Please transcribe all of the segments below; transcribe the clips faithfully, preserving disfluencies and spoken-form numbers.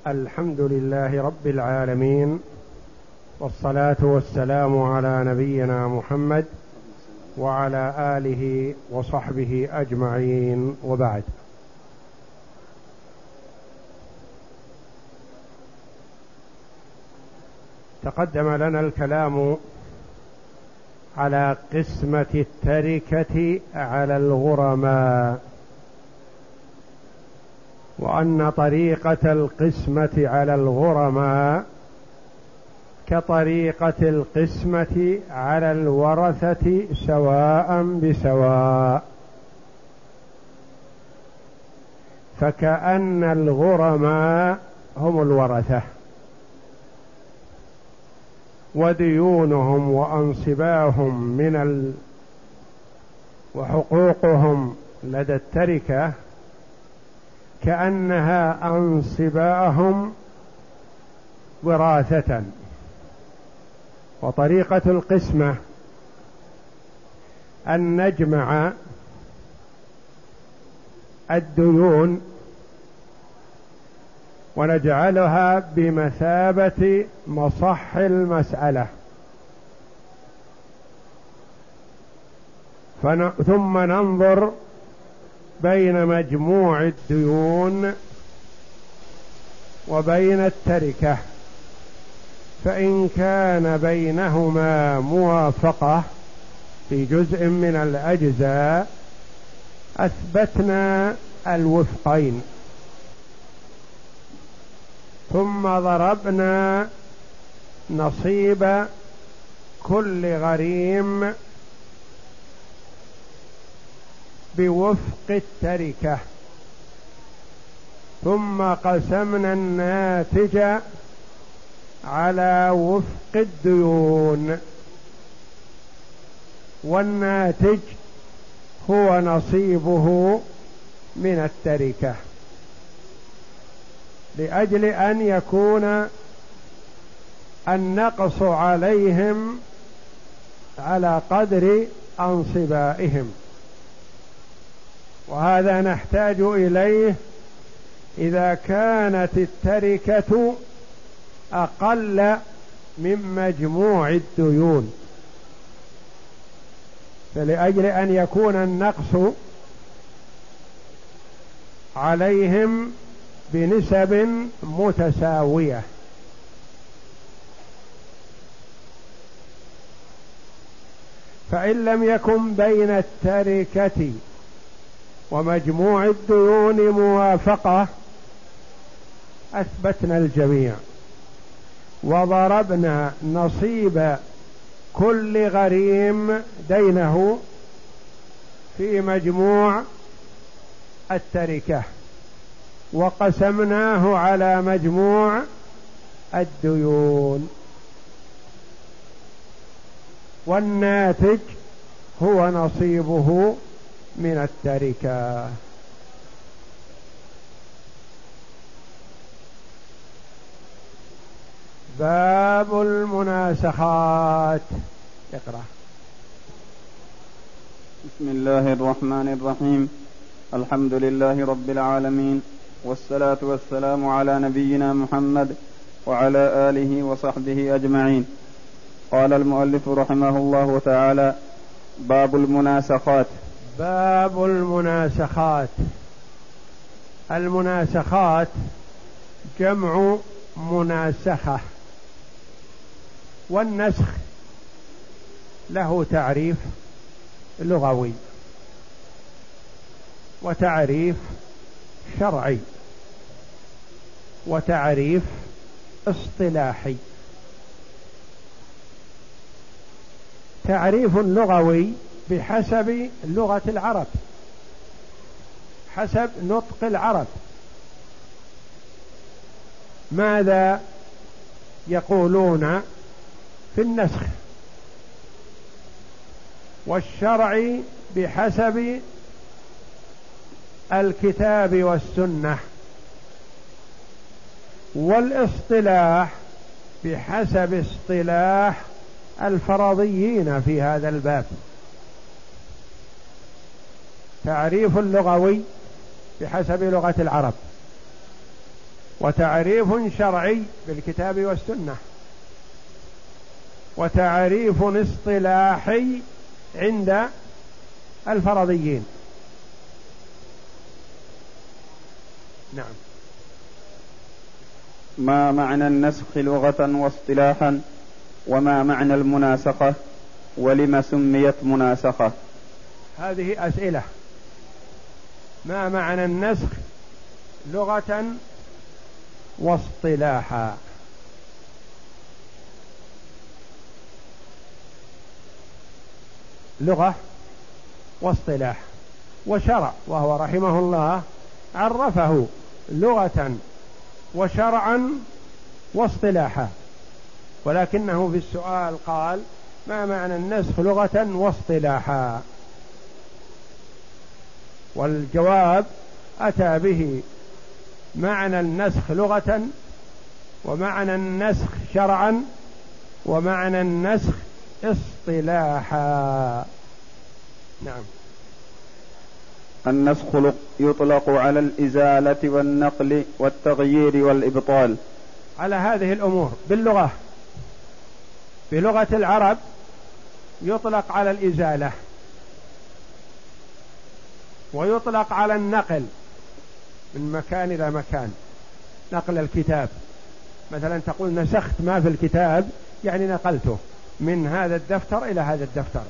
الحمد لله رب العالمين، والصلاة والسلام على نبينا محمد وعلى آله وصحبه أجمعين، وبعد. تقدم لنا الكلام على قسمة التركة على الغرماء، وأن طريقة القسمة على الغرماء كطريقة القسمة على الورثة سواء بسواء، فكأن الغرماء هم الورثة، وديونهم وأنصباهم من ال... وحقوقهم لدى التركة كأنها أنصباهم وراثة. وطريقة القسمة أن نجمع الديون ونجعلها بمثابة مصح المسألة، فن... ثم ننظر بين مجموع الديون وبين التركة، فإن كان بينهما موافقة في جزء من الأجزاء أثبتنا الوفقين، ثم ضربنا نصيب كل غريم بوفق التركة، ثم قسمنا الناتج على وفق الديون، والناتج هو نصيبه من التركة، لأجل أن يكون النقص عليهم على قدر أنصبائهم. وهذا نحتاج إليه إذا كانت التركة أقل من مجموع الديون، فلأجل أن يكون النقص عليهم بنسب متساوية. فإن لم يكن بين التركة ومجموع الديون موافقة أثبتنا الجميع، وضربنا نصيب كل غريم دينه في مجموع التركة، وقسمناه على مجموع الديون، والناتج هو نصيبه من التركة. باب المناسخات. اقرأ. بسم الله الرحمن الرحيم. الحمد لله رب العالمين، والصلاة والسلام على نبينا محمد وعلى آله وصحبه أجمعين. قال المؤلف رحمه الله تعالى: باب المناسخات. باب المناسخات. المناسخات جمع مناسخة، والنسخ له تعريف لغوي وتعريف شرعي وتعريف اصطلاحي. تعريف لغوي بحسب لغة العرب، حسب نطق العرب، ماذا يقولون في النسخ، والشرع بحسب الكتاب والسنة، والاصطلاح بحسب اصطلاح الفرضيين في هذا الباب. تعريف لغوي بحسب لغة العرب، وتعريف شرعي بالكتاب والسنة، وتعريف اصطلاحي عند الفرضيين. نعم. ما معنى النسخ لغة واصطلاحا؟ وما معنى المناسخة؟ ولم سميت مناسخة؟ هذه أسئلة. ما معنى النسخ لغة واصطلاحا؟ لغة واصطلاح وشرع، وهو رحمه الله عرفه لغة وشرعا واصطلاحا، ولكنه في السؤال قال ما معنى النسخ لغة واصطلاحا، والجواب أتى به معنى النسخ لغة، ومعنى النسخ شرعا، ومعنى النسخ اصطلاحا. نعم. النسخ يطلق على الإزالة والنقل والتغيير والإبطال، على هذه الأمور باللغة. بلغة العرب يطلق على الإزالة، ويطلق على النقل من مكان إلى مكان، نقل الكتاب مثلا تقول نسخت ما في الكتاب، يعني نقلته من هذا الدفتر إلى هذا الدفتر.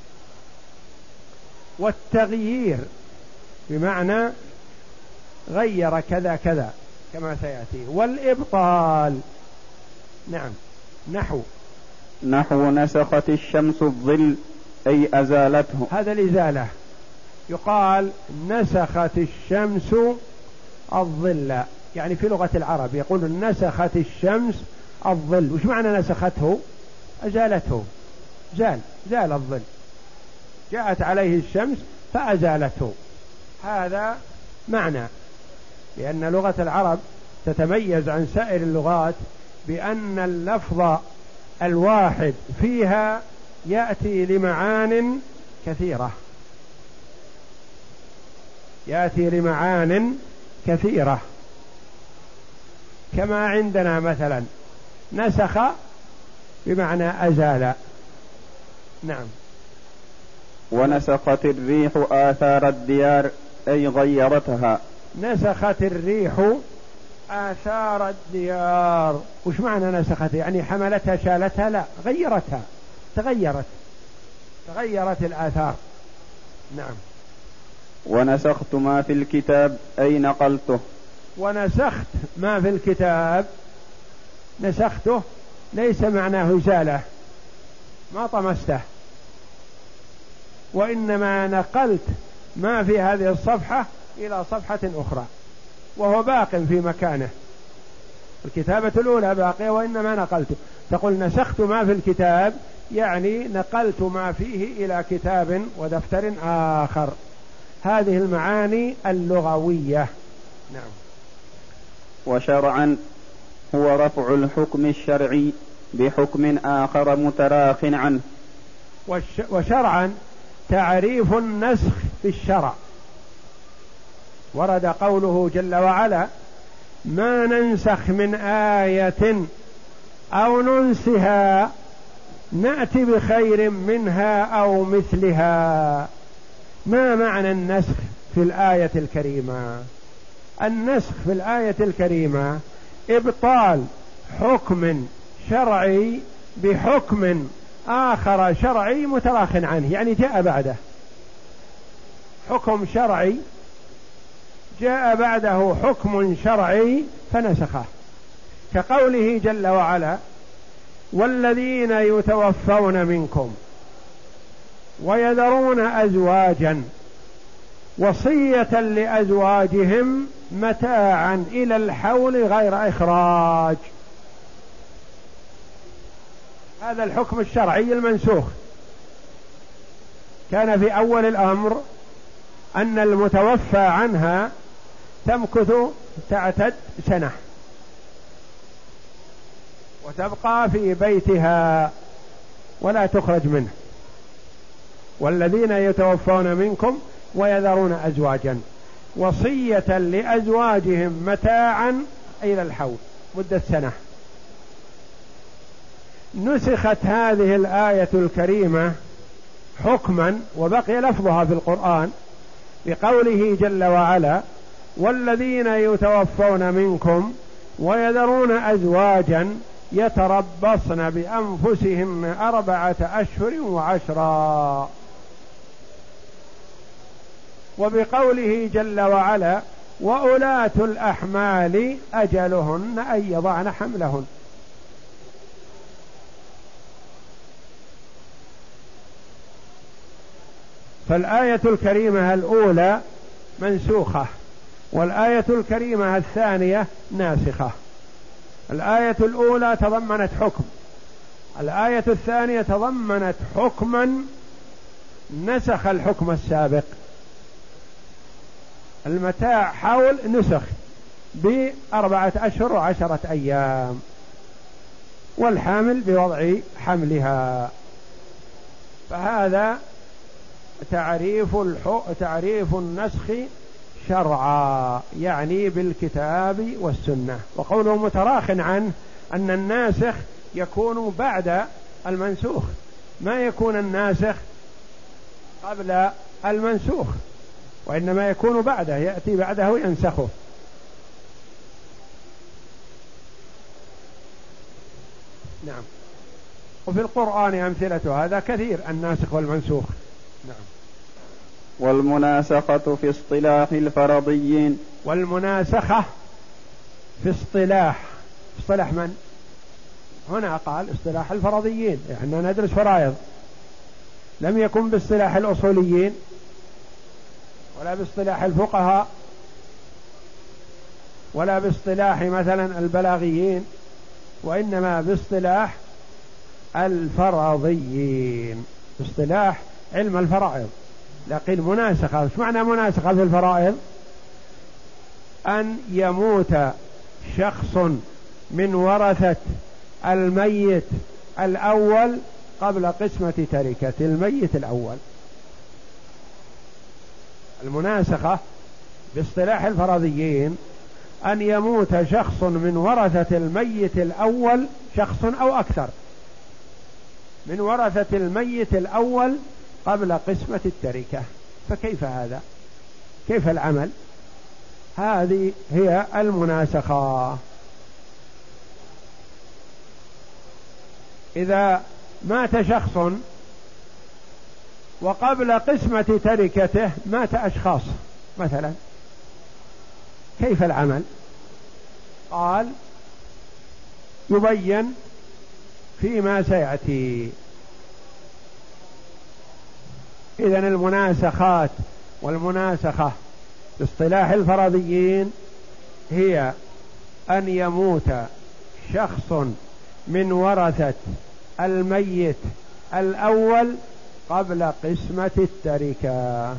والتغيير بمعنى غير كذا كذا كما سيأتي. والإبطال نعم نحو نحو نسخت الشمس الظل أي أزالته، هذا الإزالة. يقال نسخت الشمس الظل، يعني في لغة العرب يقول نسخت الشمس الظل. وش معنى نسخته؟ أزالته، زال زال الظل، جاءت عليه الشمس فأزالته. هذا معنى، لأن لغة العرب تتميز عن سائر اللغات بأن اللفظ الواحد فيها يأتي لمعان كثيرة، يأتي لمعان كثيرة، كما عندنا مثلا نسخ بمعنى أزال. نعم. ونسخت الريح آثار الديار أي غيرتها، نسخت الريح آثار الديار. وش معنى نسخت؟ يعني حملتها شالتها؟ لا، غيرتها، تغيرت تغيرت الآثار. نعم. ونسخت ما في الكتاب أي نقلته. ونسخت ما في الكتاب، نسخته ليس معناه إزالة، ما طمسته، وإنما نقلت ما في هذه الصفحة إلى صفحة أخرى، وهو باق في مكانه، الكتابة الأولى باقية وإنما نقلته. تقول نسخت ما في الكتاب يعني نقلت ما فيه إلى كتاب ودفتر آخر. هذه المعاني اللغوية. نعم. وشرعا هو رفع الحكم الشرعي بحكم آخر متراخ عنه. وشرعا تعريف النسخ في الشرع. ورد قوله جل وعلا ما ننسخ من آية أو ننسها نأتي بخير منها أو مثلها. ما معنى النسخ في الآية الكريمة؟ النسخ في الآية الكريمة إبطال حكم شرعي بحكم آخر شرعي متراخ عنه، يعني جاء بعده حكم شرعي، جاء بعده حكم شرعي فنسخه، كقوله جل وعلا والذين يتوفون منكم ويذرون أزواجا وصية لأزواجهم متاعا إلى الحول غير إخراج. هذا الحكم الشرعي المنسوخ كان في أول الأمر أن المتوفى عنها تمكث تعتد سنة وتبقى في بيتها ولا تخرج منه. والذين يتوفون منكم ويذرون أزواجا وصية لأزواجهم متاعا إلى الحول مدة سنة. نسخت هذه الآية الكريمة حكما وبقي لفظها في القرآن بقوله جل وعلا: والذين يتوفون منكم ويذرون أزواجا يتربصن بأنفسهن أربعة أشهر وعشرا. وبقوله جل وعلا: وأولاة الأحمال أجلهن أن يضعن حملهن. فالآية الكريمة الأولى منسوخة، والآية الكريمة الثانية ناسخة. الآية الأولى تضمنت حكم، الآية الثانية تضمنت حكما نسخ الحكم السابق. المتاع حول نسخ بأربعة أشهر وعشرة أيام، والحامل بوضع حملها. فهذا تعريف الحق تعريف النسخ شرعا، يعني بالكتاب والسنة. وقوله متراخ عنه أن الناسخ يكون بعد المنسوخ، ما يكون الناسخ قبل المنسوخ، وإنما يكون بعده، يأتي بعده ينسخه. نعم. وفي القرآن أمثلة هذا كثير، الناسخ والمنسوخ. نعم. والمناسخة في اصطلاح الفرضيين. والمناسخة في اصطلاح اصطلاح من؟ هنا قال اصطلاح الفرضيين، احنا يعني ندرس فرائض، لم يكن باصطلاح الأصوليين ولا باصطلاح الفقهاء ولا باصطلاح مثلا البلاغيين، وإنما باصطلاح الفرضيين، باصطلاح علم الفرائض. لكن مناسخة، ايش معنى مناسخة في الفرائض؟ أن يموت شخص من ورثة الميت الأول قبل قسمة تركة الميت الأول. المناسخة باصطلاح الفرضيين أن يموت شخص من ورثة الميت الأول، شخص أو أكثر من ورثة الميت الأول قبل قسمة التركة. فكيف هذا؟ كيف العمل؟ هذه هي المناسخة. إذا مات شخص وقبل قسمة تركته مات أشخاص مثلا، كيف العمل؟ قال يبين فيما سيأتي. إذن المناسخات والمناسخة باصطلاح الفرضيين هي أن يموت شخص من ورثة الميت الأول قبل قسمة التركة.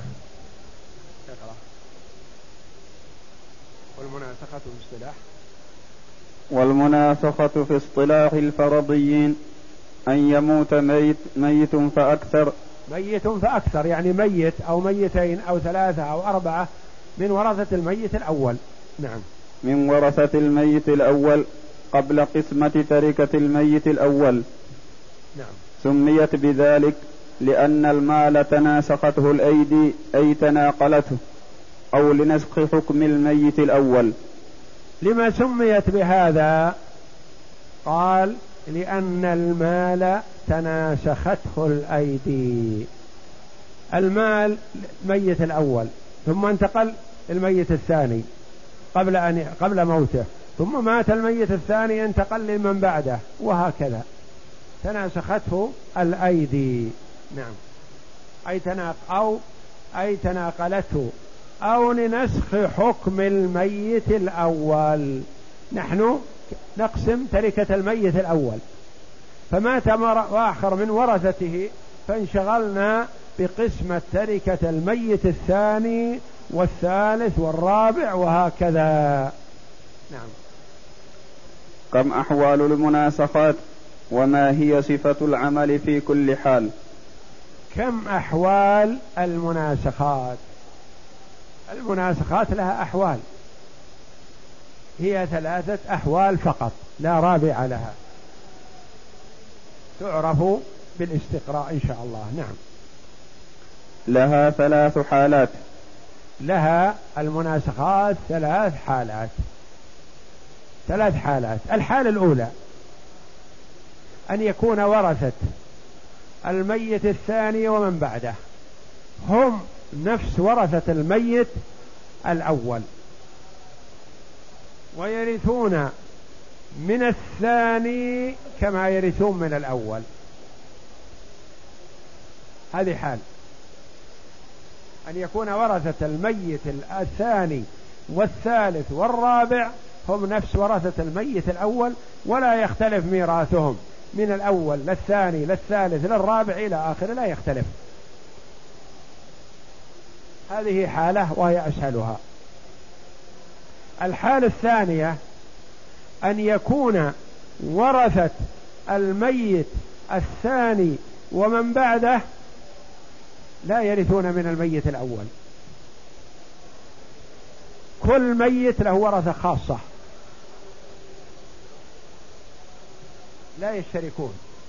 والمناسخة في اصطلاح والمناسخة في اصطلاح الفرضيين أن يموت ميت ميت فأكثر ميت فأكثر يعني ميت أو ميتين أو ثلاثة أو أربعة من ورثة الميت الأول. نعم. من ورثة الميت الأول قبل قسمة تركة الميت الأول. نعم. سميت بذلك لأن المال تناسخته الأيدي أي تناقلته، أو لنسخ حكم الميت الأول. لما سميت بهذا؟ قال لأن المال تناسخته الأيدي. المال ميت الأول ثم انتقل الميت الثاني قبل أن قبل موته، ثم مات الميت الثاني انتقل لمن بعده، وهكذا تناسخته الأيدي. نعم. أي تناق أو أي تناقلته، أو لنسخ حكم الميت الأول. نحن نقسم تركة الميت الأول، فمات آخر من ورثته فانشغلنا بقسمة تركة الميت الثاني والثالث والرابع وهكذا. نعم. كم أحوال المناسخات وما هي صفة العمل في كل حال؟ كم أحوال المناسخات؟ المناسخات لها أحوال. هي ثلاثة أحوال فقط لا رابع لها، تعرف بالاستقراء إن شاء الله. نعم. لها ثلاث حالات. لها المناسخات ثلاث حالات. ثلاث حالات. الحالة الأولى أن يكون ورثة الميت الثاني ومن بعده هم نفس ورثة الميت الأول، ويرثون من الثاني كما يرثون من الأول. هذه حال. أن يكون ورثة الميت الثاني والثالث والرابع هم نفس ورثة الميت الأول، ولا يختلف ميراثهم من الأول للثاني للثالث للرابع إلى آخر، لا يختلف. هذه حالة وهي أسهلها. الحالة الثانية أن يكون ورثة الميت الثاني ومن بعده لا يرثون من الميت الأول، كل ميت له ورثة خاصة لا يشتركون.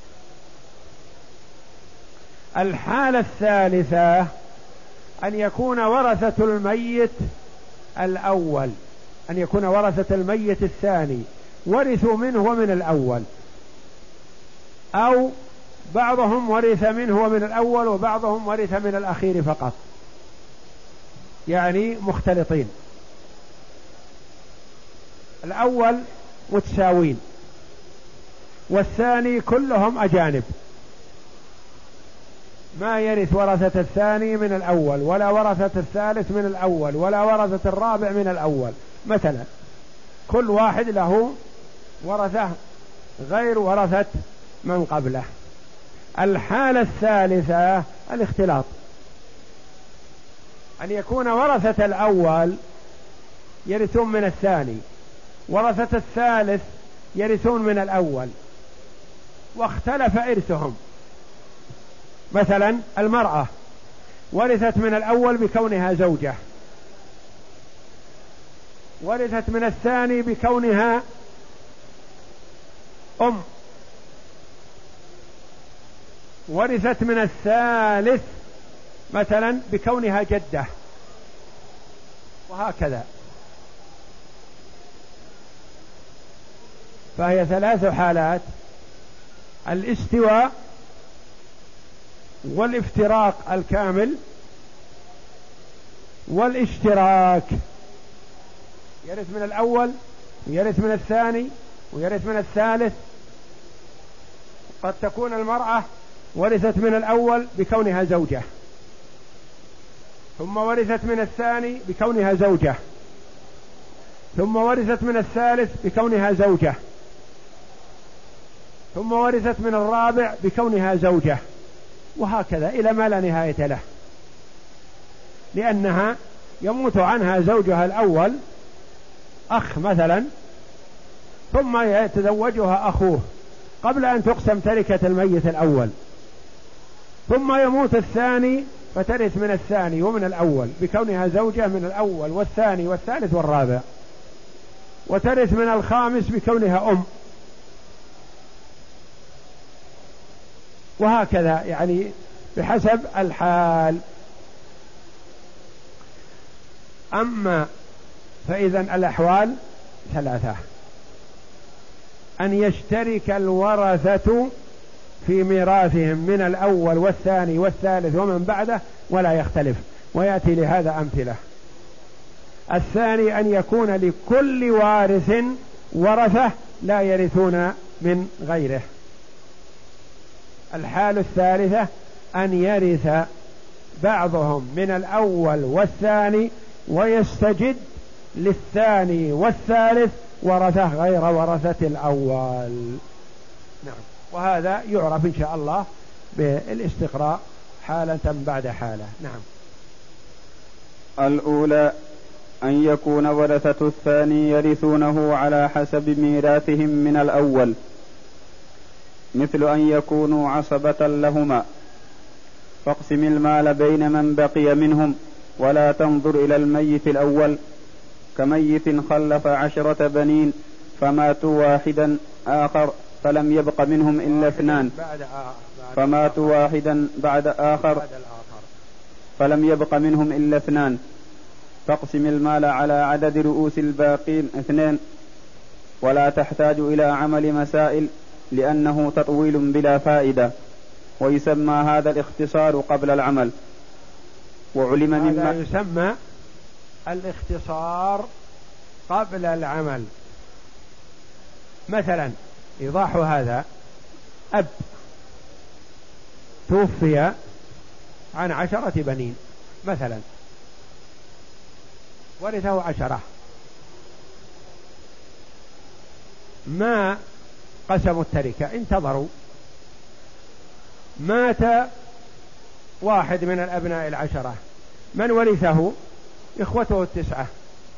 الحالة الثالثة أن يكون ورثة الميت الأول أن يكون ورثة الميت الثاني ورثوا منه ومن الأول، أو بعضهم ورث منه ومن الأول وبعضهم ورث من الأخير فقط، يعني مختلطين. الأول متساوين والثاني كلهم أجانب، ما يرث ورثة الثاني من الأول ولا ورثة الثالث من الأول ولا ورثة الرابع من الأول. مثلا كل واحد له ورثة غير ورثة من قبله. الحالة الثالثة الاختلاط، أن يكون ورثة الأول يرثون من الثاني، ورثة الثالث يرثون من الأول، واختلف إرثهم. مثلا المرأة ورثت من الأول بكونها زوجة، ورثت من الثاني بكونها أم، ورثت من الثالث مثلا بكونها جدة، وهكذا. فهي ثلاث حالات: الاستواء والافتراق الكامل والاشتراك، يرث من الأول ويرث من الثاني ويرث من الثالث. قد تكون المرأة ورثت من الأول بكونها زوجة، ثم ورثت من الثاني بكونها زوجة، ثم ورثت من الثالث بكونها زوجة، ثم ورثت من الرابع بكونها زوجة، وهكذا إلى ما لا نهاية له، لأنها يموت عنها زوجها الأول أخ مثلا، ثم يتزوجها أخوه قبل أن تقسم تركة الميت الأول، ثم يموت الثاني فترث من الثاني ومن الأول بكونها زوجة من الأول والثاني والثالث والرابع، وترث من الخامس بكونها أم، وهكذا يعني بحسب الحال. أما فإذا الأحوال ثلاثة: أن يشترك الورثة في ميراثهم من الأول والثاني والثالث ومن بعده ولا يختلف، ويأتي لهذا أمثلة. الثاني أن يكون لكل وارث ورثة لا يرثون من غيره. الحالة الثالثة أن يرث بعضهم من الأول والثاني ويستجد للثاني والثالث ورثة غير ورثة الأول. نعم. وهذا يعرف إن شاء الله بالاستقراء حالة بعد حالة. نعم. الأولى أن يكون ورثة الثاني يرثونه على حسب ميراثهم من الأول، مثل أن يكونوا عصبة لهما، فاقسم المال بين من بقي منهم ولا تنظر إلى الميت الأول، كميت خلف عشرة بنين فماتوا واحدا آخر فلم يبق منهم إلا اثنان فماتوا واحدا بعد آخر فلم يبق منهم إلا اثنان فاقسم المال على عدد رؤوس الباقين اثنين ولا تحتاج إلى عمل مسائل لأنه تطويل بلا فائدة، ويسمى هذا الاختصار قبل العمل. وعلم مما هذا يسمى الاختصار قبل العمل. مثلا إيضاح هذا: أب توفي عن عشرة بنين مثلا، ورثه عشرة، ما قسموا التركة، انتظروا، مات واحد من الأبناء العشرة، من ورثه؟ إخوته التسعة.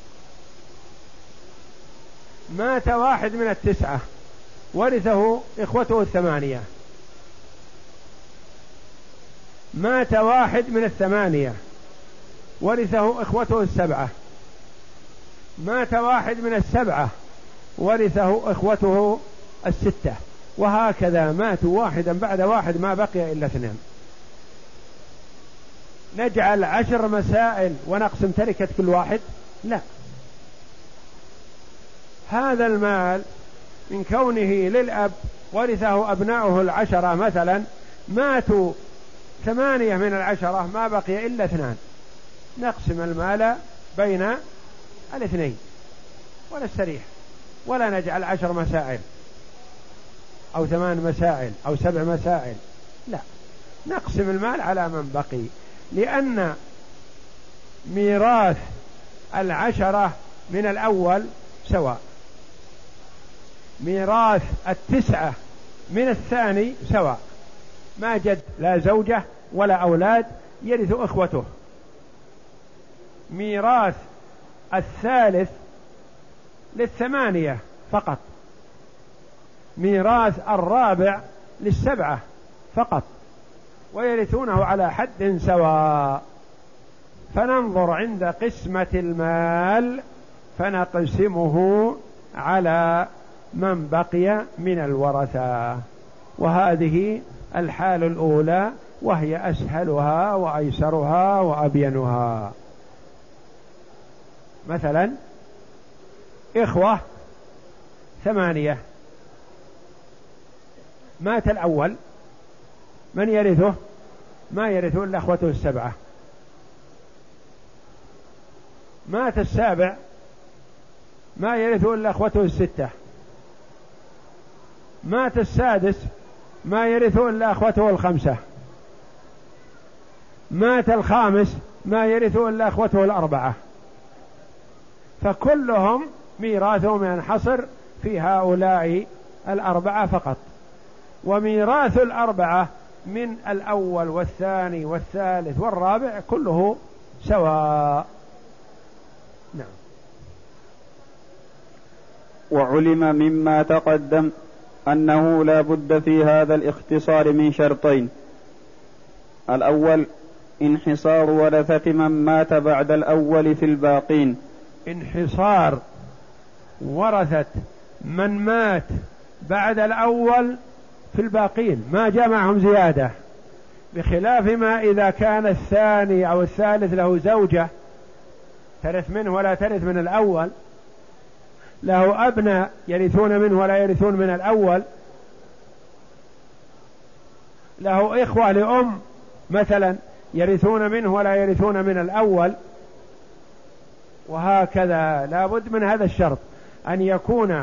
مات واحد من التسعة، ورثه إخوته الثمانية. مات واحد من الثمانية، ورثه إخوته السبعة. مات واحد من السبعة، ورثه إخوته الستة، وهكذا ماتوا واحدا بعد واحد ما بقي إلا اثنين. نجعل عشر مسائل ونقسم تركة كل واحد؟ لا، هذا المال من كونه للأب ورثه أبناؤه العشرة مثلا، ماتوا ثمانية من العشرة ما بقي إلا اثنان، نقسم المال بين الاثنين ونستريح، ولا نجعل عشر مسائل أو ثمان مسائل أو سبع مسائل، لا، نقسم المال على من بقي، لأن ميراث العشرة من الأول سواء، ميراث التسعة من الثاني سواء، ما جد لا زوجة ولا أولاد يرث إخوته. ميراث الثالث للثمانية فقط، ميراث الرابع للسبعة فقط، ويرثونه على حد سواء. فننظر عند قسمة المال فنقسمه على من بقي من الورثة، وهذه الحال الأولى وهي أسهلها وأيسرها وأبينها. مثلا إخوة ثمانية، مات الأول، من يرثه؟ ما يرثه إلا أخوته السبعة. مات السابع، ما يرثه إلا أخوته الستة. مات السادس، ما يرثه إلا أخوته الخمسة. مات الخامس، ما يرثه إلا أخوته الأربعة. فكلهم ميراثهم ينحصر في هؤلاء الأربعة فقط، وميراث الأربعة من الأول والثاني والثالث والرابع كله سواء. نعم. وعلم مما تقدم أنه لا بد في هذا الاختصار من شرطين: الأول انحصار ورثة من مات بعد الأول في الباقين. انحصار ورثة من مات بعد الأول في الباقين، ما جاء معهم زيادة، بخلاف ما إذا كان الثاني أو الثالث له زوجة ترث منه ولا ترث من الأول، له أبناء يرثون منه ولا يرثون من الأول، له إخوة لأم مثلا يرثون منه ولا يرثون من الأول، وهكذا. لا بد من هذا الشرط، أن يكون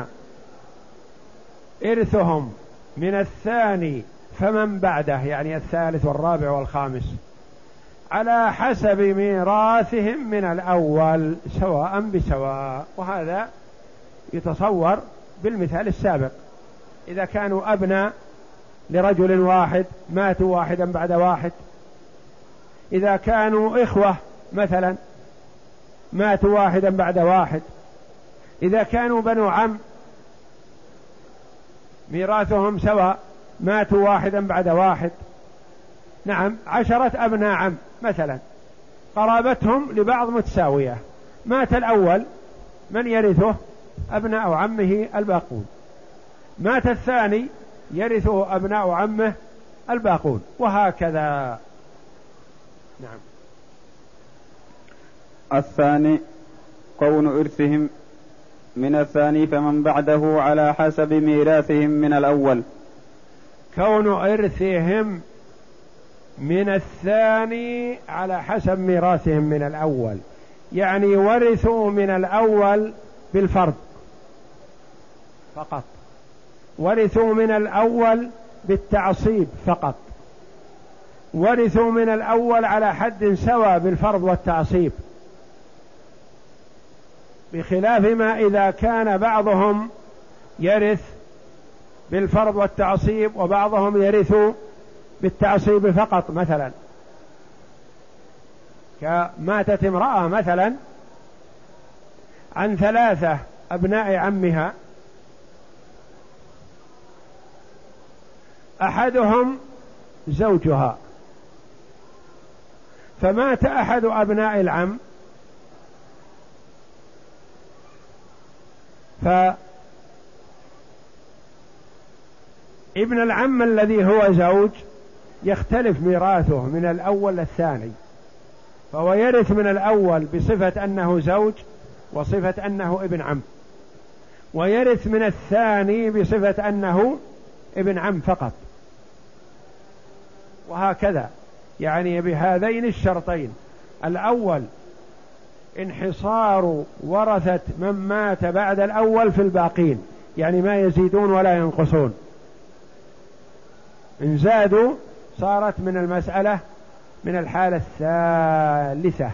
إرثهم من الثاني فمن بعده، يعني الثالث والرابع والخامس، على حسب ميراثهم من الأول سواء بسواء. وهذا يتصور بالمثال السابق، إذا كانوا أبناء لرجل واحد ماتوا واحدا بعد واحد، إذا كانوا إخوة مثلا ماتوا واحدا بعد واحد، إذا كانوا بنو عم ميراثهم سواء ماتوا واحدا بعد واحد. نعم، عشرة أبناء عم مثلا قرابتهم لبعض متساوية، مات الأول من يرثه؟ أبناء عمه الباقون. مات الثاني يرثه أبناء عمه الباقون، وهكذا. نعم. الثاني كون إرثهم من الثاني فمن بعده على حسب ميراثهم من الأول. كون إرثهم من الثاني على حسب ميراثهم من الأول، يعني ورثوا من الأول بالفرض فقط، ورثوا من الأول بالتعصيب فقط، ورثوا من الأول على حد سواء بالفرض والتعصيب، بخلاف ما إذا كان بعضهم يرث بالفرض والتعصيب وبعضهم يرث بالتعصيب فقط. مثلا كماتت امرأة مثلا عن ثلاثة أبناء عمها، أحدهم زوجها، فمات أحد أبناء العم، فابن العم الذي هو زوج يختلف ميراثه من الأول للثاني، فهو يرث من الأول بصفة أنه زوج وصفة أنه ابن عم، ويرث من الثاني بصفة أنه ابن عم فقط، وهكذا. يعني بهذين الشرطين: الأول انحصار ورثة من مات بعد الأول في الباقين، يعني ما يزيدون ولا ينقصون، إن زادوا صارت من المسألة من الحالة الثالثة.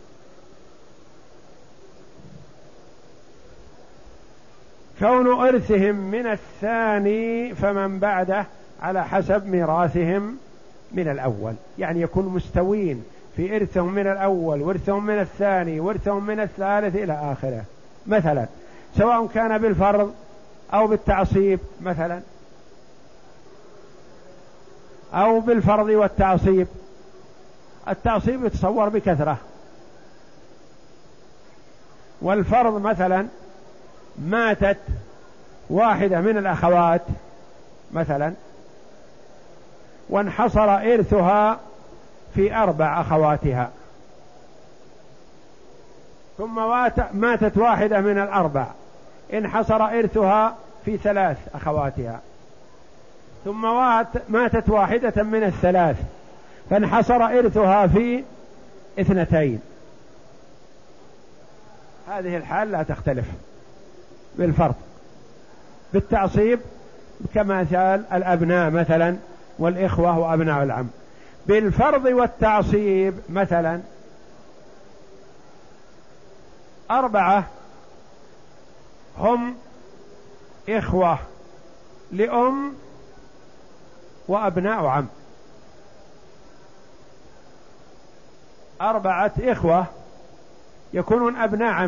كون إرثهم من الثاني فمن بعده على حسب ميراثهم من الأول، يعني يكون مستوين في إرثهم من الأول وإرثهم من الثاني وإرثهم من الثالث إلى آخره. مثلا سواء كان بالفرض أو بالتعصيب، مثلا أو بالفرض والتعصيب. التعصيب يتصور بكثرة، والفرض مثلا ماتت واحدة من الأخوات مثلا وانحصر إرثها في أربع أخواتها، ثم ماتت واحدة من الأربع انحصر إرثها في ثلاث أخواتها، ثم ماتت واحدة من الثلاث فانحصر إرثها في اثنتين. هذه الحال لا تختلف بالفرض. بالتعصيب كمثال الأبناء مثلا والإخوة وأبناء العم. بالفرض والتعصيب مثلا أربعة هم إخوة لأم وأبناء عم، أربعة إخوة يكونون أبناء عم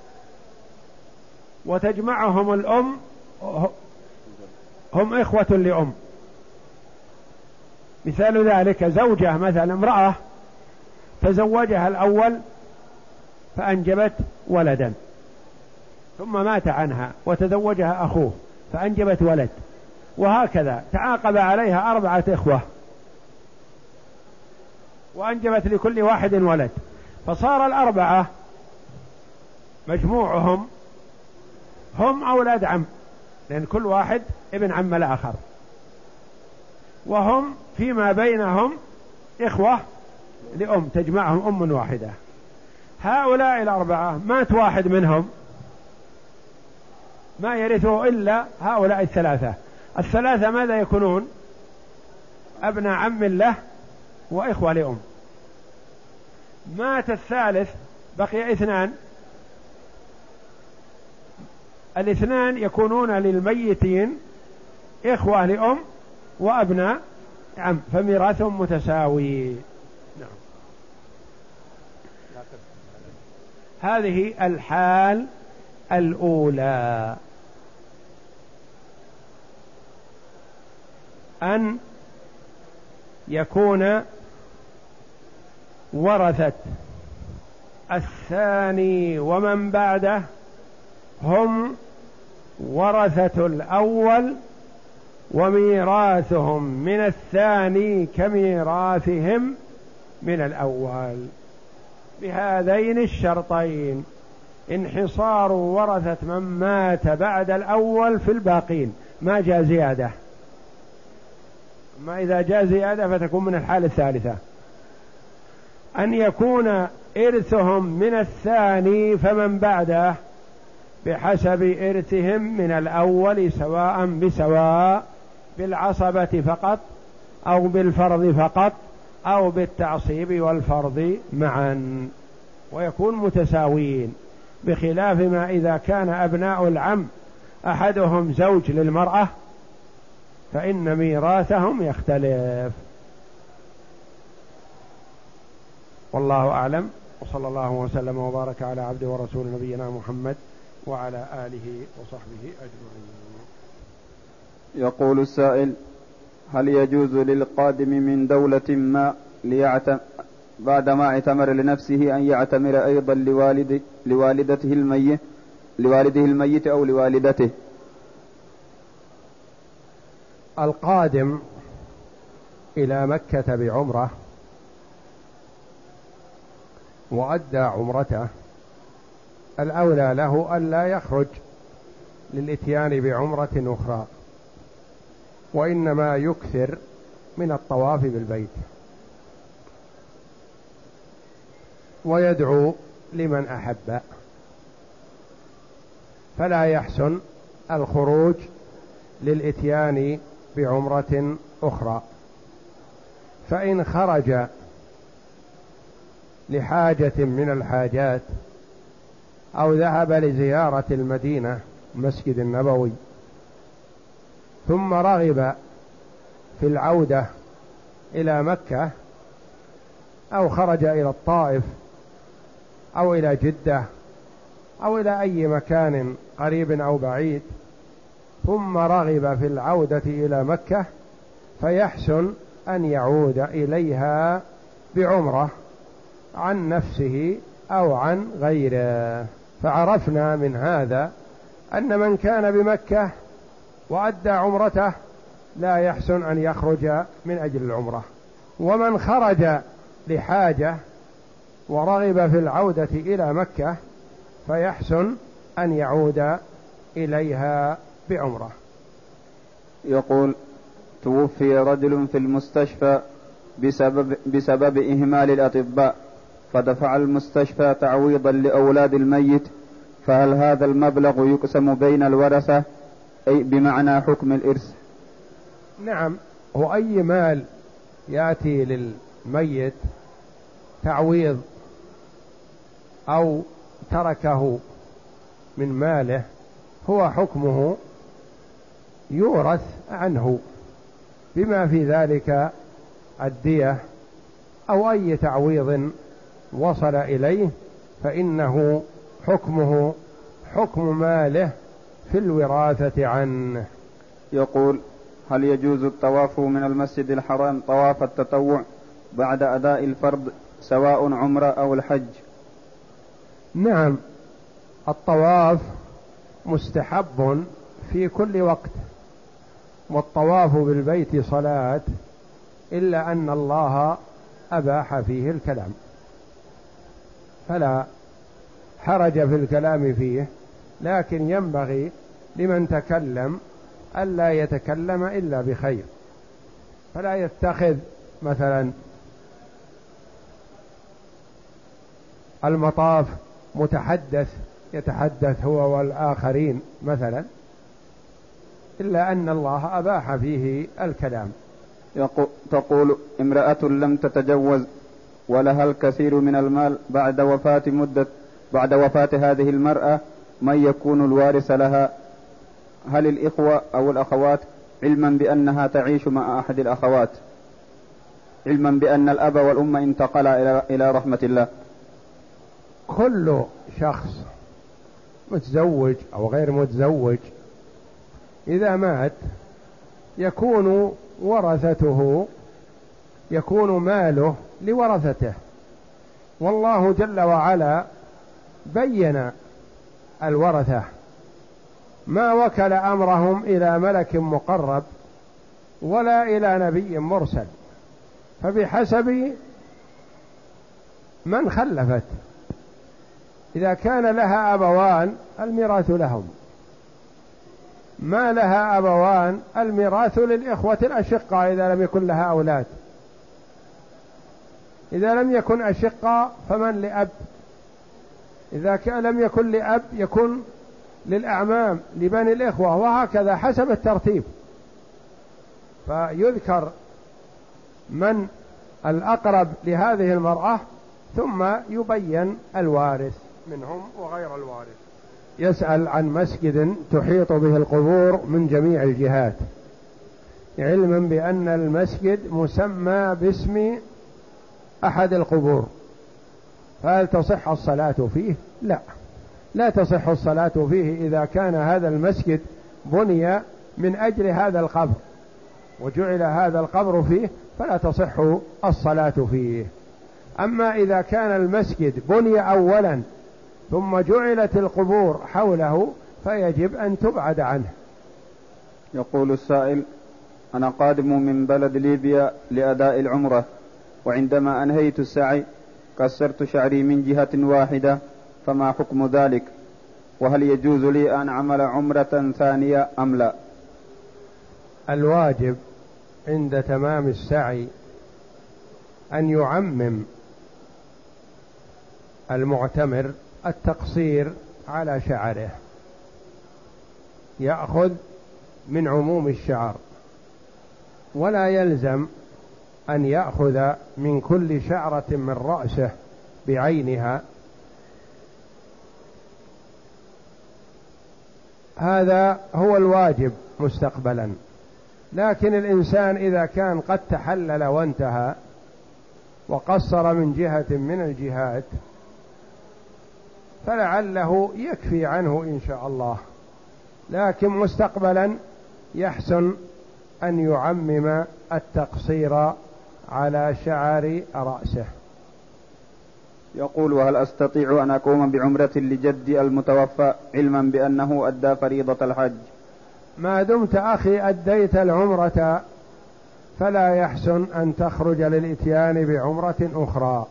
وتجمعهم الأم، هم إخوة لأم. مثال ذلك زوجة مثلا، امرأة تزوجها الأول فأنجبت ولدا، ثم مات عنها وتزوجها أخوه فأنجبت ولد، وهكذا تعاقب عليها أربعة إخوة وأنجبت لكل واحد ولد، فصار الأربعة مجموعهم هم أولاد عم، لأن كل واحد ابن عم الآخر، وهم فيما بينهم إخوة لأم تجمعهم أم واحدة. هؤلاء الأربعة مات واحد منهم ما يرثه إلا هؤلاء الثلاثة. الثلاثة ماذا يكونون؟ أبناء عم له وإخوة لأم. مات الثالث بقي اثنان، الاثنان يكونون للميتين إخوة لأم وأبناء عم، فميراثهم متساوي. نعم. هذه الحال الأولى، أن يكون ورثة الثاني ومن بعده هم ورثة الأول وميراثهم من الثاني كميراثهم من الأول بهذين الشرطين: انحصار ورثة من مات بعد الأول في الباقين، ما جاء زيادة، ما إذا جاء زيادة فتكون من الحالة الثالثة. أن يكون إرثهم من الثاني فمن بعده بحسب إرثهم من الأول سواء بسواء، بالعصبة فقط أو بالفرض فقط أو بالتعصيب والفرض معا، ويكون متساويين، بخلاف ما إذا كان أبناء العم أحدهم زوج للمرأة فإن ميراثهم يختلف. والله أعلم، وصلى الله وسلم وبارك على عبده ورسول نبينا محمد وعلى آله وصحبه أجمعين. يقول السائل: هل يجوز للقادم من دولة ما ليعتم بعدما اعتمر لنفسه أن يعتمر أيضا لوالد لوالدته الميت لوالده الميت أو لوالدته؟ القادم إلى مكة بعمرة وأدى عمرته الأولى له أن لا يخرج للإتيان بعمرة أخرى، وإنما يكثر من الطواف بالبيت ويدعو لمن أحب، فلا يحسن الخروج للإتيان بعمرة أخرى. فإن خرج لحاجة من الحاجات أو ذهب لزيارة المدينة المسجد النبوي ثم رغب في العودة إلى مكة، أو خرج إلى الطائف أو إلى جدة أو إلى أي مكان قريب أو بعيد ثم رغب في العودة إلى مكة، فيحسن أن يعود إليها بعمرة عن نفسه أو عن غيره. فعرفنا من هذا أن من كان بمكة وأدى عمرته لا يحسن أن يخرج من أجل العمرة، ومن خرج لحاجة ورغب في العودة إلى مكة فيحسن أن يعود إليها بعمرة. يقول: توفي رجل في المستشفى بسبب, بسبب إهمال الأطباء، فدفع المستشفى تعويضا لأولاد الميت، فهل هذا المبلغ يقسم بين الورثة أي بمعنى حكم الإرث؟ نعم، هو أي مال يأتي للميت تعويض أو تركه من ماله هو حكمه يورث عنه بما في ذلك الدية أو أي تعويض وصل إليه، فإنه حكمه حكم ماله في الوراثة عنه. يقول: هل يجوز الطواف من المسجد الحرام طواف التطوع بعد أداء الفرض سواء عمرة أو الحج؟ نعم، الطواف مستحب في كل وقت، والطواف بالبيت صلاة، إلا أن الله أباح فيه الكلام، فلا حرج في الكلام فيه، لكن ينبغي لمن تكلم ألا يتكلم إلا بخير، فلا يتخذ مثلا المطاف متحدث يتحدث هو والآخرين مثلا، إلا أن الله أباح فيه الكلام. تقول: امرأة لم تتجوز ولها الكثير من المال، بعد وفاة مدة بعد وفاة هذه المرأة من يكون الوارث لها؟ هل الإخوة أو الأخوات، علما بأنها تعيش مع أحد الأخوات، علما بأن الأب والأم انتقلا إلى رحمة الله؟ كل شخص متزوج أو غير متزوج إذا مات يكون ورثته يكون ماله لورثته، والله جل وعلا بين الورثة ما وكل أمرهم إلى ملك مقرب ولا إلى نبي مرسل، فبحسب من خلفت. إذا كان لها أبوان الميراث لهم، ما لها أبوان الميراث للإخوة الأشقاء إذا لم يكن لها أولاد. إذا لم يكن أشقاء فمن لأب، إذا كان لم يكن لأب يكون للأعمام لبني الإخوة، وهكذا حسب الترتيب. فيذكر من الأقرب لهذه المرأة ثم يبين الوارث منهم وغير الوارث. يسأل عن مسجد تحيط به القبور من جميع الجهات، علما بأن المسجد مسمى باسم أحد القبور، فهل تصح الصلاة فيه؟ لا، لا تصح الصلاة فيه إذا كان هذا المسجد بني من أجل هذا القبر وجعل هذا القبر فيه، فلا تصح الصلاة فيه. أما إذا كان المسجد بني أولا ثم جعلت القبور حوله فيجب أن تبعد عنه. يقول السائل: أنا قادم من بلد ليبيا لأداء العمرة، وعندما أنهيت السعي قصرت شعري من جهة واحدة، فما حكم ذلك؟ وهل يجوز لي أن أعمل عمرة ثانية أم لا؟ الواجب عند تمام السعي أن يعمم المعتمر التقصير على شعره، يأخذ من عموم الشعر، ولا يلزم أن يأخذ من كل شعرة من رأسه بعينها. هذا هو الواجب مستقبلا. لكن الإنسان إذا كان قد تحلل وانتهى وقصر من جهة من الجهات فلعله يكفي عنه إن شاء الله، لكن مستقبلا يحسن أن يعمم التقصير على شعر رأسه. يقول: وهل أستطيع أن أقوم بعمرة لجدي المتوفى علما بأنه أدى فريضة الحج؟ ما دمت أخي أديت العمرة فلا يحسن أن تخرج للإتيان بعمرة أخرى.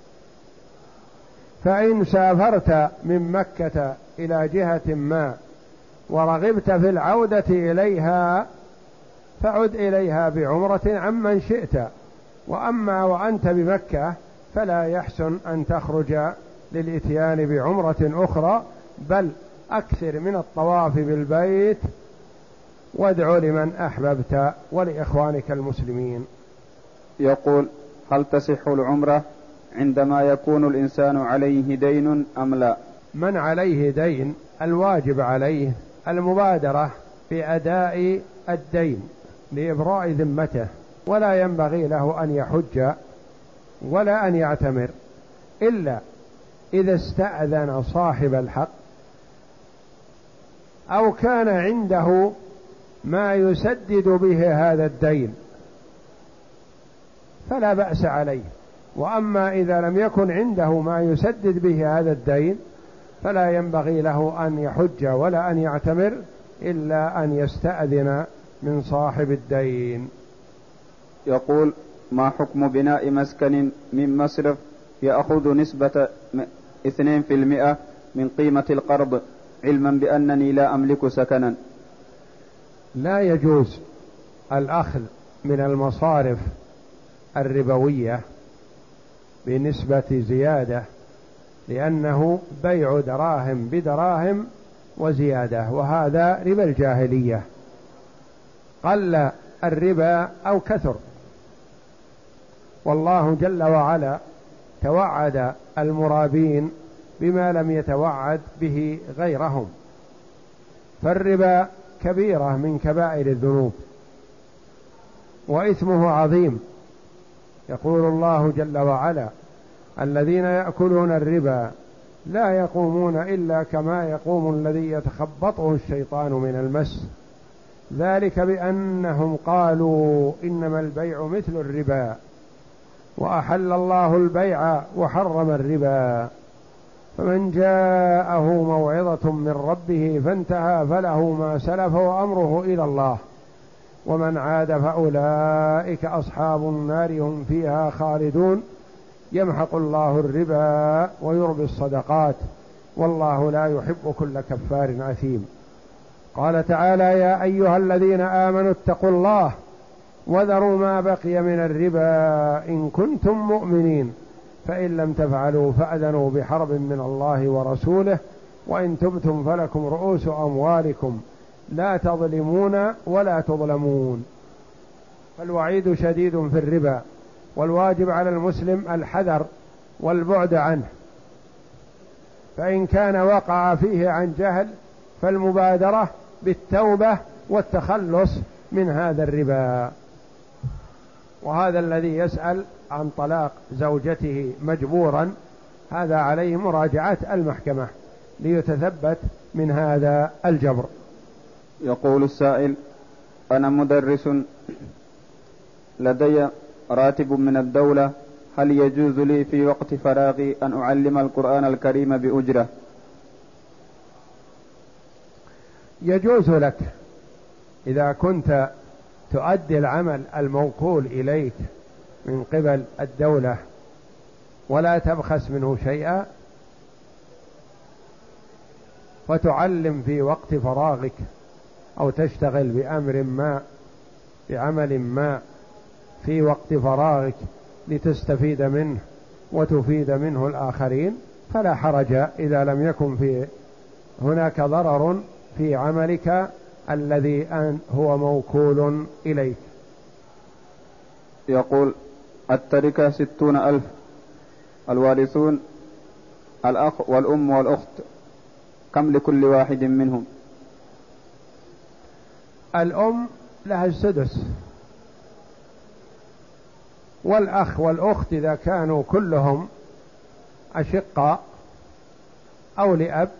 فإن سافرت من مكة إلى جهة ما ورغبت في العودة إليها فعد إليها بعمرة عمن شئت، وأما وأنت بمكة فلا يحسن أن تخرج للإتيان بعمرة أخرى، بل أكثر من الطواف بالبيت وادعو لمن أحببت ولإخوانك المسلمين. يقول: هل تصح العمرة عندما يكون الإنسان عليه دين أم لا؟ من عليه دين الواجب عليه المبادرة بأداء الدين لإبراء ذمته، ولا ينبغي له أن يحج ولا أن يعتمر إلا إذا استأذن صاحب الحق أو كان عنده ما يسدد به هذا الدين فلا بأس عليه. وأما إذا لم يكن عنده ما يسدد به هذا الدين فلا ينبغي له أن يحج ولا أن يعتمر إلا أن يستأذن من صاحب الدين. يقول: ما حكم بناء مسكن من مصرف يأخذ نسبة اثنين في المئة من قيمة القرض علما بأنني لا أملك سكنا؟ لا يجوز الأخذ من المصارف الربوية بنسبة زيادة، لأنه بيع دراهم بدراهم وزيادة، وهذا ربا الجاهلية، قل الربا أو كثر. والله جل وعلا توعد المرابين بما لم يتوعد به غيرهم، فالربا كبيرة من كبائر الذنوب وإثمه عظيم. يقول الله جل وعلا: الذين يأكلون الربا لا يقومون إلا كما يقوم الذي يتخبطه الشيطان من المس، ذلك بأنهم قالوا إنما البيع مثل الربا وأحل الله البيع وحرم الربا، فمن جاءه موعظة من ربه فانتهى فله ما سلف وأمره إلى الله ومن عاد فأولئك أصحاب النار هم فيها خالدون يمحق الله الربا ويربي الصدقات والله لا يحب كل كفار أثيم. قال تعالى: يا أيها الذين آمنوا اتقوا الله وذروا ما بقي من الربا إن كنتم مؤمنين فإن لم تفعلوا فأذنوا بحرب من الله ورسوله وإن تبتم فلكم رؤوس أموالكم لا تظلمون ولا تظلمون. فالوعيد شديد في الربا، والواجب على المسلم الحذر والبعد عنه، فإن كان وقع فيه عن جهل فالمبادرة بالتوبة والتخلص من هذا الربا. وهذا الذي يسأل عن طلاق زوجته مجبورا هذا عليه مراجعة المحكمة ليتثبت من هذا الجبر. يقول السائل: أنا مدرس لدي راتب من الدولة، هل يجوز لي في وقت فراغي أن أعلم القرآن الكريم بأجرة؟ يجوز لك إذا كنت تؤدي العمل الموكول إليك من قبل الدولة ولا تبخس منه شيئا، وتعلم في وقت فراغك أو تشتغل بأمر ما بعمل ما في وقت فراغك لتستفيد منه وتفيد منه الآخرين، فلا حرج إذا لم يكن في هناك ضرر في عملك الذي أن هو موكول إليك. يقول: التركة ستون ألف، الوارثون الأخ والأم والأخت، كم لكل واحد منهم؟ الأم لها السدس، والأخ والأخت إذا كانوا كلهم أشقاء أو لأب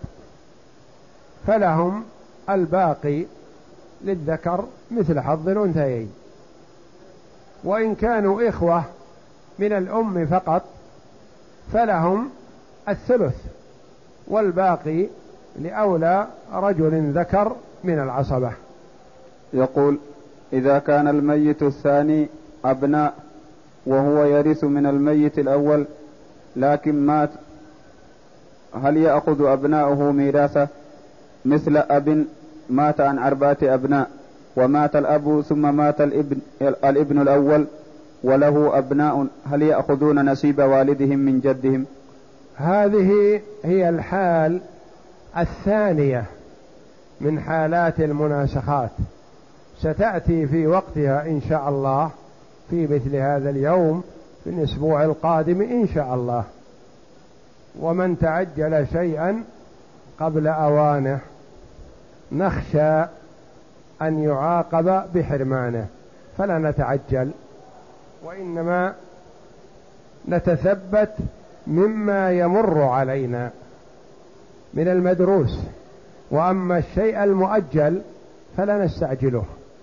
فلهم الباقي للذكر مثل حظ الأنثيين، وإن كانوا إخوة من الأم فقط فلهم الثلث والباقي لأولى رجل ذكر من العصبة. يقول: إذا كان الميت الثاني أبناء وهو يرث من الميت الأول لكن مات، هل يأخذ أبناؤه ميراثه؟ مثل أب مات عن أربعة أبناء ومات الأب ثم مات الابن, الابن الأول وله أبناء، هل يأخذون نصيب والدهم من جدهم؟ هذه هي الحال الثانية من حالات المناسخات، ستأتي في وقتها إن شاء الله في مثل هذا اليوم في الأسبوع القادم إن شاء الله. ومن تعجل شيئا قبل أوانه نخشى أن يعاقب بحرمانه، فلا نتعجل وإنما نتثبت مما يمر علينا من المدروس، وأما الشيء المؤجل فلا نستعجله.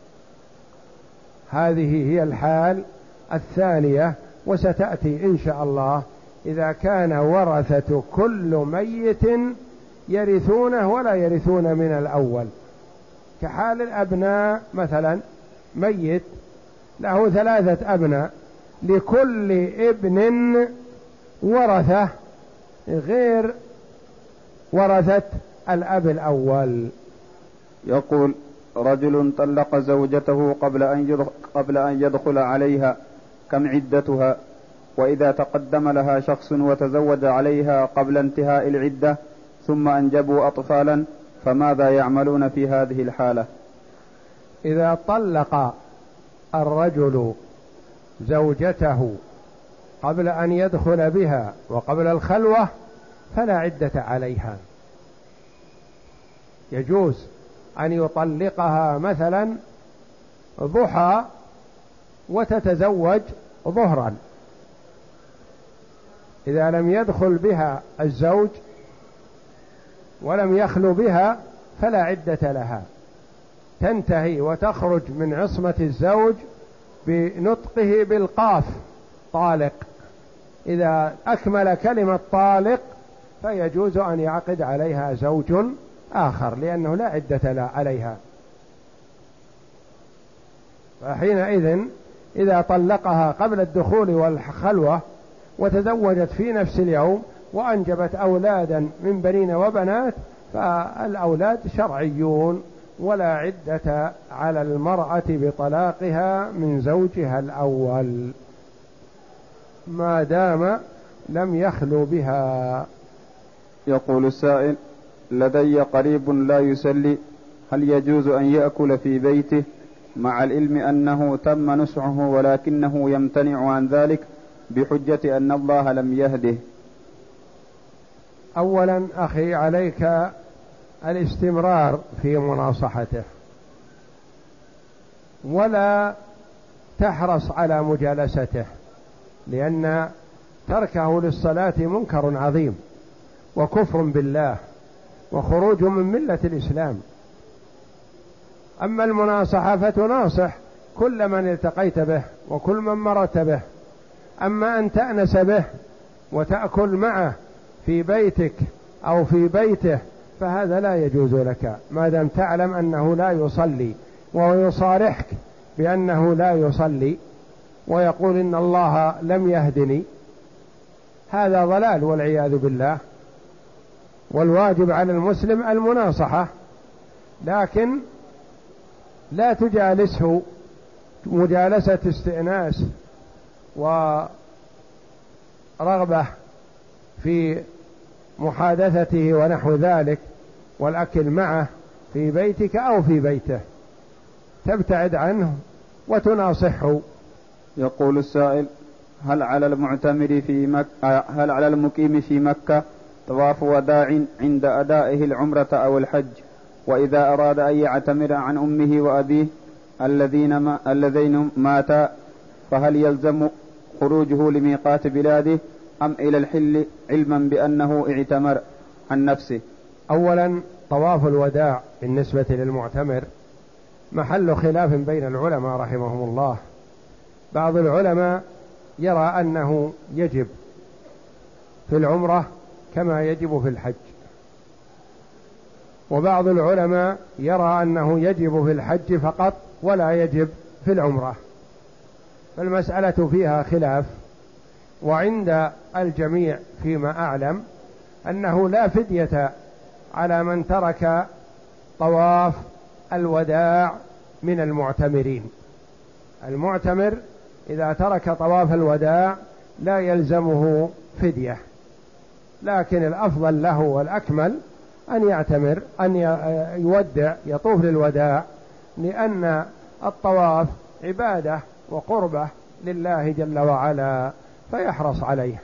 هذه هي الحال الثانية، وستأتي إن شاء الله إذا كان ورثة كل ميت يرثونه ولا يرثون من الأول، كحال الأبناء مثلا، ميت له ثلاثة أبناء لكل ابن ورثة غير ورثة الأب الأول. يقول: رجل طلق زوجته قبل أن قبل أن يدخل عليها، كم عدتها؟ وإذا تقدم لها شخص وتزوج عليها قبل انتهاء العدة ثم أنجبوا أطفالا فماذا يعملون في هذه الحالة؟ إذا طلق الرجل زوجته قبل أن يدخل بها وقبل الخلوة فلا عدة عليها، يجوز أن يطلقها مثلا ضحى وتتزوج ظهرا، إذا لم يدخل بها الزوج ولم يخلو بها فلا عدة لها، تنتهي وتخرج من عصمة الزوج بنطقه بالقاف طالق، إذا أكمل كلمة طالق فيجوز أن يعقد عليها زوج آخر لأنه لا عدة لا عليها. فحينئذ إذا طلقها قبل الدخول والخلوة وتزوجت في نفس اليوم وأنجبت أولادا من بنين وبنات فالأولاد شرعيون ولا عدة على المرأة بطلاقها من زوجها الأول ما دام لم يخلو بها. يقول السائل: لدي قريب لا يسلي، هل يجوز أن يأكل في بيته مع العلم أنه تم نصحه ولكنه يمتنع عن ذلك بحجة أن الله لم يهده؟ أولا أخي عليك الاستمرار في مناصحته ولا تحرص على مجالسته، لأن تركه للصلاة منكر عظيم وكفر بالله وخروج من ملة الإسلام. أما المناصحة فتناصح كل من التقيت به وكل من مرت به. أما أن تأنس به وتأكل معه في بيتك أو في بيته فهذا لا يجوز لك ما دام تعلم أنه لا يصلي ويصارحك بأنه لا يصلي ويقول إن الله لم يهدني. هذا ضلال والعياذ بالله. والواجب على المسلم المناصحة، لكن لا تجالسه مجالسة استئناس ورغبة في محادثته ونحو ذلك والأكل معه في بيتك أو في بيته، تبتعد عنه وتناصحه. يقول السائل: هل على المعتمر في مكة هل على المقيم في مكة طواف وداع عند أدائه العمرة أو الحج، وإذا أراد أن يعتمر عن أمه وأبيه الذين ما الذين ماتا فهل يلزم خروجه لميقات بلاده أم إلى الحل علما بأنه اعتمر عن نفسه؟ أولا طواف الوداع بالنسبة للمعتمر محل خلاف بين العلماء رحمهم الله. بعض العلماء يرى أنه يجب في العمرة كما يجب في الحج، وبعض العلماء يرى أنه يجب في الحج فقط ولا يجب في العمرة، فالمسألة فيها خلاف. وعند الجميع فيما أعلم أنه لا فدية على من ترك طواف الوداع من المعتمرين. المعتمر إذا ترك طواف الوداع لا يلزمه فدية، لكن الأفضل له والأكمل أن يعتمر أن يودع يطوف للوداع، لأن الطواف عبادة وقربة لله جل وعلا فيحرص عليه.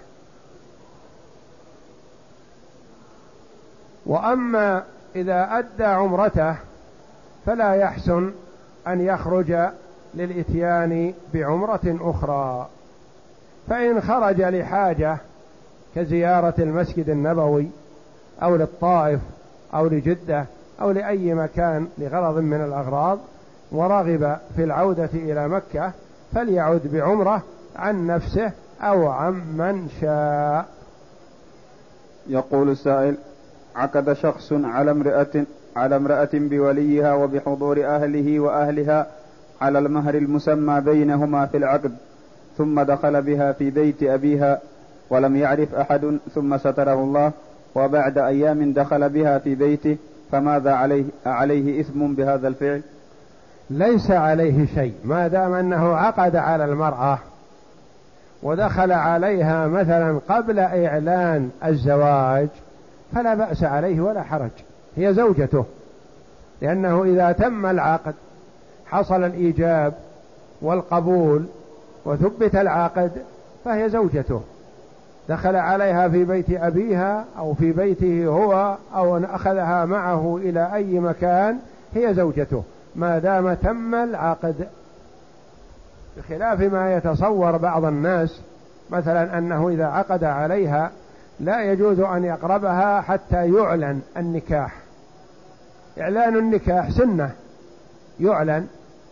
وأما إذا أدى عمرته فلا يحسن أن يخرج للإتيان بعمرة أخرى، فإن خرج لحاجة كزيارة المسجد النبوي أو للطائف أو لجدة أو لأي مكان لغرض من الأغراض ورغب في العودة إلى مكة فليعد بعمرة عن نفسه أو عن من شاء. يقول السائل: عقد شخص على امرأة على امرأة بوليها وبحضور أهله وأهلها على المهر المسمى بينهما في العقد، ثم دخل بها في بيت أبيها ولم يعرف أحد ثم ستره الله، وبعد أيام دخل بها في بيته، فماذا عليه؟ عليه إثم بهذا الفعل؟ ليس عليه شيء ما دام أنه عقد على المرأة ودخل عليها مثلا قبل إعلان الزواج فلا بأس عليه ولا حرج، هي زوجته، لأنه إذا تم العقد حصل الإيجاب والقبول وثبت العقد فهي زوجته. دخل عليها في بيت أبيها أو في بيته هو أو أن أخذها معه إلى أي مكان هي زوجته ما دام تم العقد، بخلاف ما يتصور بعض الناس مثلا أنه إذا عقد عليها لا يجوز أن يقربها حتى يعلن النكاح. إعلان النكاح سنة يعلن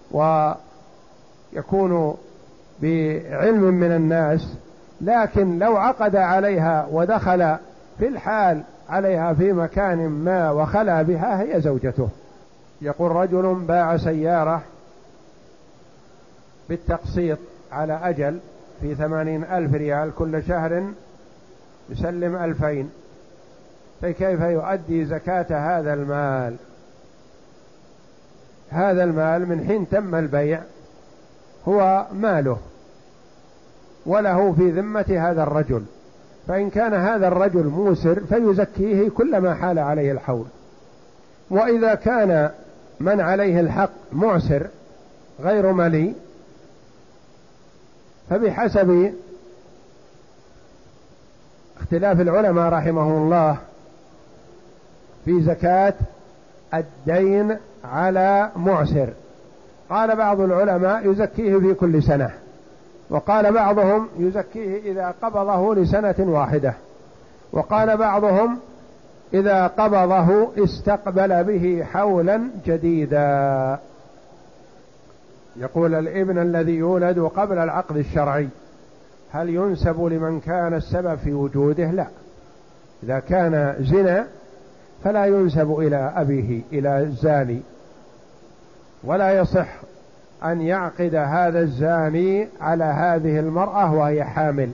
ويكون بعلم من الناس، لكن لو عقد عليها ودخل في الحال عليها في مكان ما وخلا بها هي زوجته. يقول رجل باع سيارة بالتقسيط على أجل في ثمانين ألف ريال، كل شهر يسلم ألفين، فكيف يؤدي زكاة هذا المال؟ هذا المال من حين تم البيع هو ماله وله في ذمة هذا الرجل، فإن كان هذا الرجل موسر فيزكيه كلما حال عليه الحول، وإذا كان من عليه الحق معسر غير ملي فبحسب اختلاف العلماء رحمه الله في زكاة الدين على معسر. قال بعض العلماء يزكيه في كل سنة، وقال بعضهم يزكيه إذا قبضه لسنة واحدة، وقال بعضهم إذا قبضه استقبل به حولا جديدا. يقول الابن الذي يولد قبل العقد الشرعي هل ينسب لمن كان السبب في وجوده؟ لا، إذا كان زنا فلا ينسب إلى أبيه إلى الزاني، ولا يصح أن يعقد هذا الزاني على هذه المرأة وهي حامل،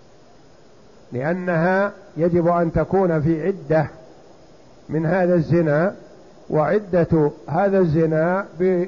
لأنها يجب أن تكون في عدة من هذا الزنا، وعدة هذا الزنا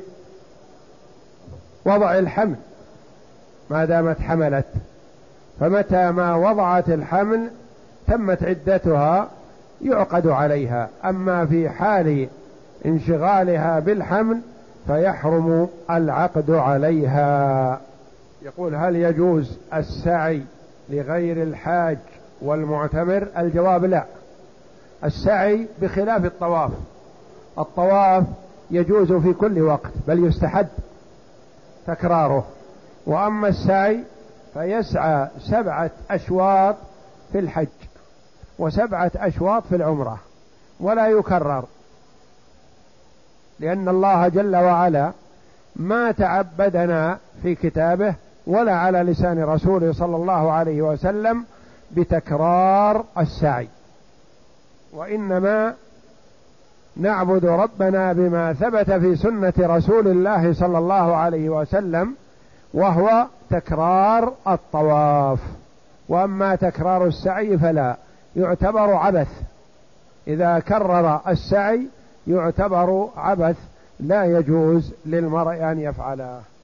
بوضع الحمل ما دامت حملت، فمتى ما وضعت الحمل تمت عدتها يعقد عليها. أما في حال انشغالها بالحمل فيحرم العقد عليها. يقول هل يجوز السعي لغير الحاج والمعتمر؟ الجواب لا. السعي بخلاف الطواف، الطواف يجوز في كل وقت بل يستحب تكراره، وأما السعي فيسعى سبعة أشواط في الحج وسبعة أشواط في العمرة ولا يكرر، لأن الله جل وعلا ما تعبدنا في كتابه ولا على لسان رسوله صلى الله عليه وسلم بتكرار السعي، وإنما نعبد ربنا بما ثبت في سنة رسول الله صلى الله عليه وسلم، وهو تكرار الطواف. وأما تكرار السعي فلا، يعتبر عبث، إذا كرر السعي يعتبر عبث لا يجوز للمرء أن يفعله.